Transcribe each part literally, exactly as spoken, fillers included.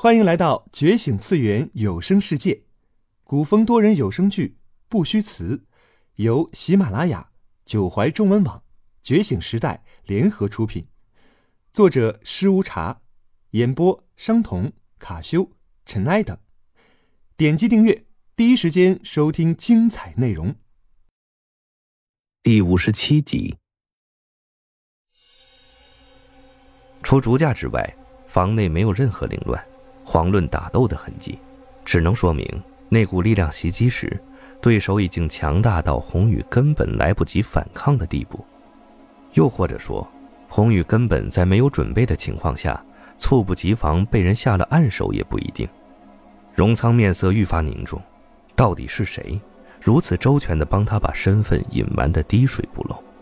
欢迎来到觉醒次元有声世界，古风多人有声剧不虚词，由喜马拉雅、九怀中文网、觉醒时代联合出品，作者施无茶，演播商童、卡修、尘埃等。点击订阅，第一时间收听精彩内容。 第五十七集。除竹架之外，房内没有任何凌乱、遑论打斗的痕迹，只能说明那股力量袭击时，对手已经强大到红羽根本来不及反抗的地步。又或者说，红羽根本在没有准备的情况下，猝不及防被人下了暗手也不一定。荣仓面色愈发凝重，到底是谁如此周全地帮他把身份隐瞒得滴水不漏？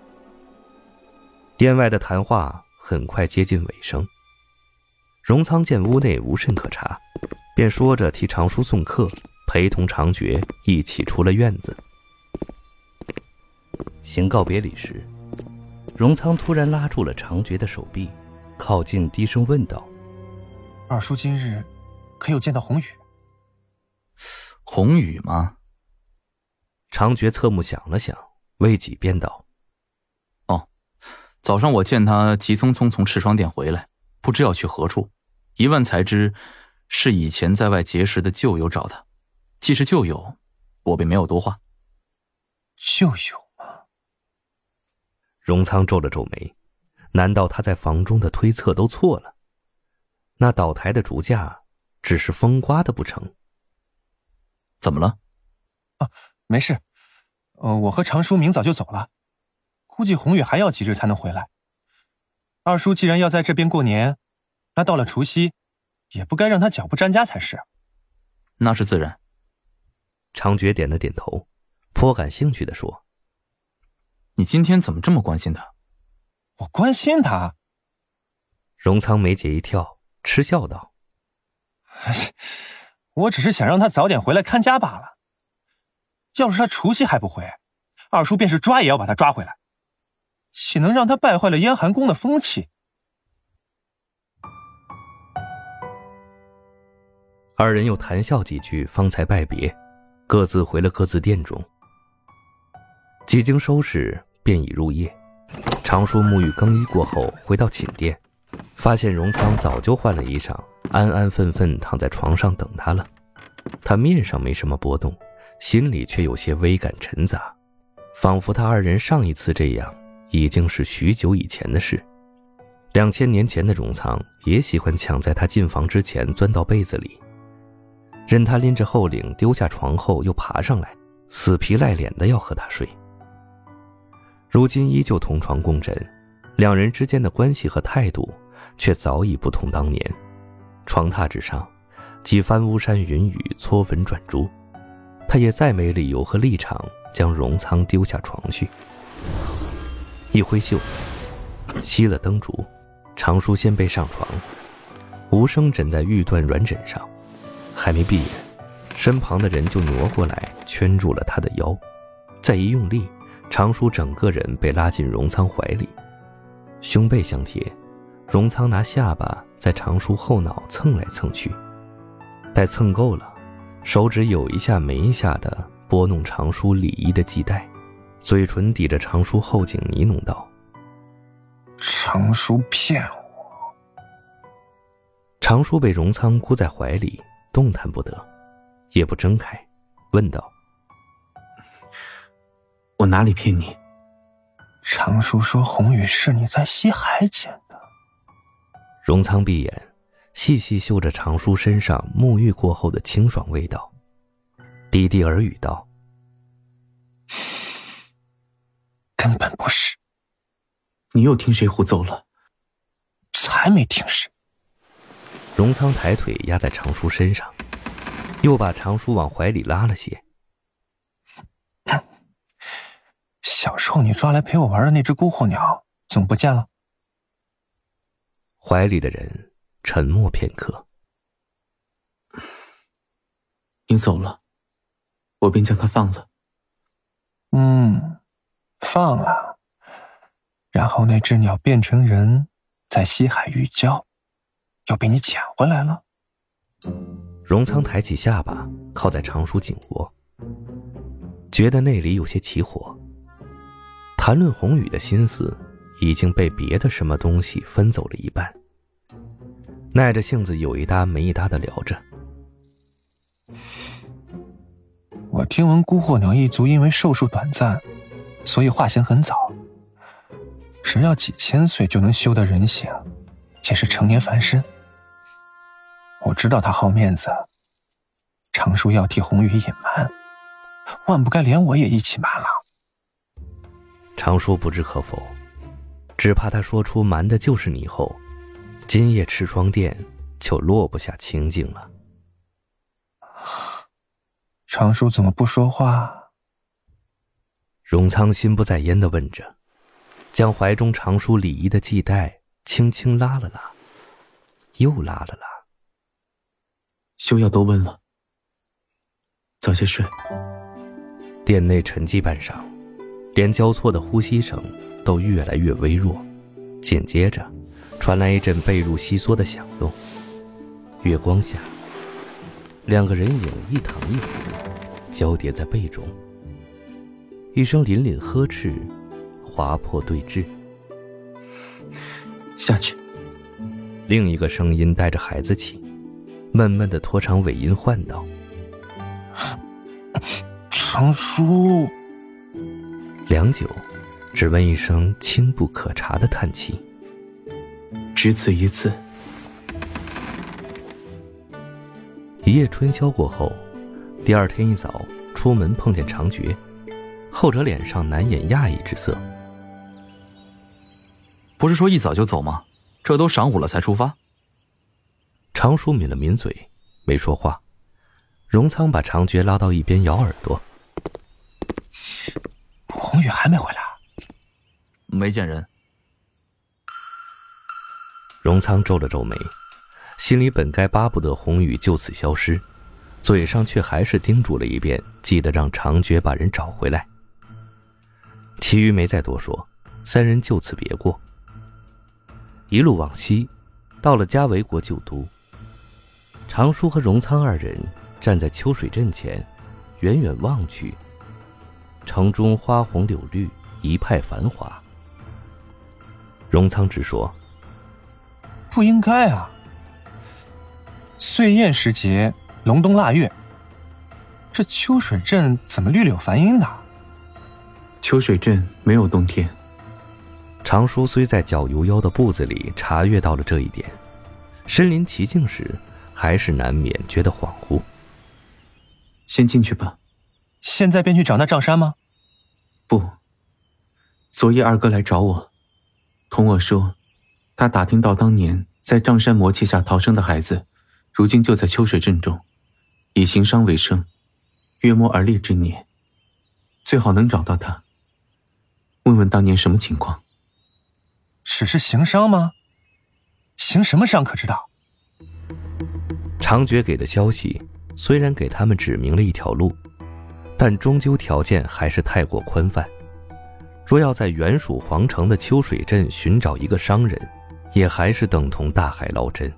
店外的谈话很快接近尾声，荣仓见屋内无甚可查，便说着替长叔送客，陪同长觉一起出了院子。行告别礼时，荣仓突然拉住了长觉的手臂，靠近低声问道： 二叔今日可有见到红羽？ 红羽吗？ 长觉侧目想了想，未几便道： 哦，早上我见他急匆匆从赤霜殿回来，不知要去何处，一问才知是以前在外结识的旧友找他。既是旧友，我便没有多话。 旧友吗？ 荣仓皱了皱眉，难道他在房中的推测都错了？那倒台的竹架只是风刮的不成？ 怎么了？ 啊，没事。呃，我和长叔明早就走了，估计红羽还要几日才能回来。二叔既然要在这边过年，那到了除夕，也不该让他脚不沾家才是。 那是自然。 长觉点了点头，颇感兴趣地说： 你今天怎么这么关心他？ 我关心他？ 荣仓眉睫一跳，嗤笑道： 我只是想让他早点回来看家罢了。要是他除夕还不回，二叔便是抓也要把他抓回来，岂能让他败坏了燕寒宫的风气？ 二人又谈笑几句，方才拜别，各自回了各自店中。几经收拾，便已入夜。长叔沐浴更衣过后，回到寝殿，发现荣仓早就换了衣裳，安安分分躺在床上等他了。他面上没什么波动，心里却有些微感沉杂，仿佛他二人上一次这样已经是许久以前的事。两千年前的荣仓也喜欢抢在他进房之前钻到被子里，任他拎着后领丢下床后又爬上来，死皮赖脸的要和他睡。如今依旧同床共枕，两人之间的关系和态度却早已不同当年。床榻之上，几番巫山云雨，搓粉转珠，他也再没理由和立场将荣仓丢下床去。一挥袖，熄了灯烛，长叔先背上床，无声枕在玉缎软枕上，还没闭眼，身旁的人就挪过来圈住了他的腰，再一用力，长叔整个人被拉进荣仓怀里，胸背相贴，荣仓拿下巴在长叔后脑蹭来蹭去，待蹭够了，手指有一下没一下的拨弄长叔礼衣的系带，嘴唇抵着长叔后颈呢喃道： 长叔骗我。 长叔被荣仓箍在怀里，动弹不得，也不睁开，问道： 我哪里骗你？ 长叔说红羽是你在西海捡的。 荣仓闭眼，细细嗅着长叔身上沐浴过后的清爽味道，低低耳语道： 根本不是。 你又听谁胡诌了？ 才没听谁。 荣仓抬腿压在长叔身上，又把长叔往怀里拉了些。 小时候你抓来陪我玩的那只孤候鸟怎么不见了？ 怀里的人沉默片刻。 你走了，我便将它放了。 嗯，放了。然后那只鸟变成人，在西海遇礁，又被你捡回来了。 荣仓抬起下巴，靠在常叔颈窝，觉得那里有些起火。谈论宏宇的心思已经被别的什么东西分走了一半，耐着性子有一搭没一搭的聊着。 我听闻孤火鸟一族因为寿数短暂，所以化形很早，只要几千岁就能修得人形，且是成年凡身。我知道他好面子，常叔要替宏宇隐瞒，万不该连我也一起瞒了。 常叔不置可否，只怕他说出瞒的就是你后，今夜赤霜殿就落不下清静了。 常叔怎么不说话？ 荣仓心不在焉地问着，将怀中常叔礼仪的系带轻轻拉了拉，又拉了拉。 休要多问了，早些睡。 殿内沉寂半晌，连交错的呼吸声都越来越微弱，紧接着传来一阵被褥窸窣的响动。月光下，两个人影一躺一伏，交叠在被中。一声凛凛呵斥划破对峙。 下去。 另一个声音带着孩子气，闷闷地拖长尾音唤道： 常叔。 良久，只闻一声轻不可察的叹气。 只此一次。 一夜春宵过后，第二天一早出门碰见常觉，后者脸上难掩讶异之色。 不是说一早就走吗？这都晌午了才出发。 常叔抿了抿嘴，没说话。荣仓把常觉拉到一边咬耳朵。 宏宇还没回来？ 没见人。 荣仓皱了皱眉，心里本该巴不得宏宇就此消失，嘴上却还是叮嘱了一遍，记得让常觉把人找回来。其余没再多说，三人就此别过。一路往西，到了嘉维国旧都。常叔和荣仓二人站在秋水镇前，远远望去，城中花红柳绿，一派繁华。荣仓直说： 不应该啊，岁宴时节，隆冬腊月，这秋水镇怎么绿柳繁荫的？ 秋水镇没有冬天。 常叔虽在脚油腰的步子里察觉到了这一点，身临其境时还是难免觉得恍惚。 先进去吧。 现在便去找那丈山吗？ 不，昨夜二哥来找我，同我说他打听到当年在丈山魔气下逃生的孩子，如今就在秋水镇中，以行伤为生，约莫而立之年，最好能找到他，问问当年什么情况。 只是行伤吗？行什么伤可知道？ 常觉给的消息虽然给他们指明了一条路，但终究条件还是太过宽泛。若要在原属皇城的秋水镇寻找一个商人，也还是等同大海捞针。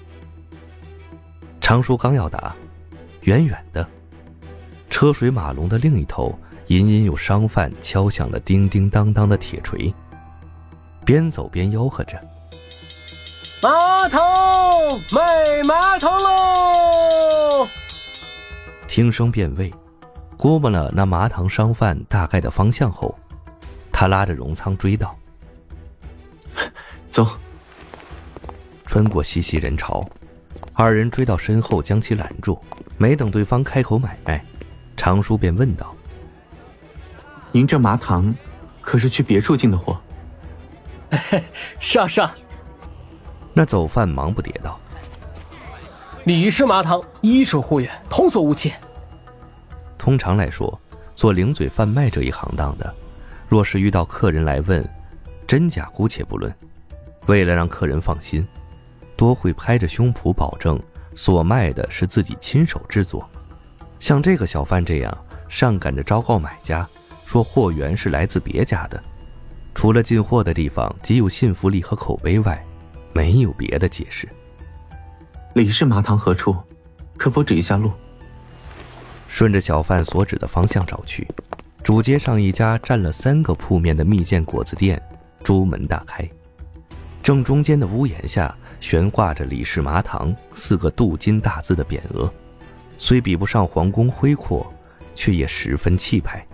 常叔刚要答，远远的车水马龙的另一头，隐隐有商贩敲响了叮叮当当的铁锤，边走边吆喝着： 麻头，卖麻头喽！ 听声辨位，估摸了那麻糖商贩大概的方向后，他拉着荣仓追道： 走。 穿过熙熙人潮，二人追到身后将其拦住，没等对方开口买卖，常叔便问道： 您这麻糖可是去别处进的货？ 是啊是啊。 那走贩忙不迭道： 李氏麻糖衣食护远，童叟无欺。 通常来说，做零嘴贩卖这一行当的，若是遇到客人来问真假姑且不论，为了让客人放心，多会拍着胸脯保证所卖的是自己亲手制作。像这个小贩这样上赶着昭告买家，说货源是来自别家的，除了进货的地方极有信服力和口碑外，没有别的解释。 李氏麻糖何处？ 可否指一下路？ 顺着小贩所指的方向找去，主街上一家占了三个铺面的蜜饯果子店，朱门大开，正中间的屋檐下悬挂着李氏麻堂四个镀金大字的匾额，虽比不上皇宫恢阔，却也十分气派。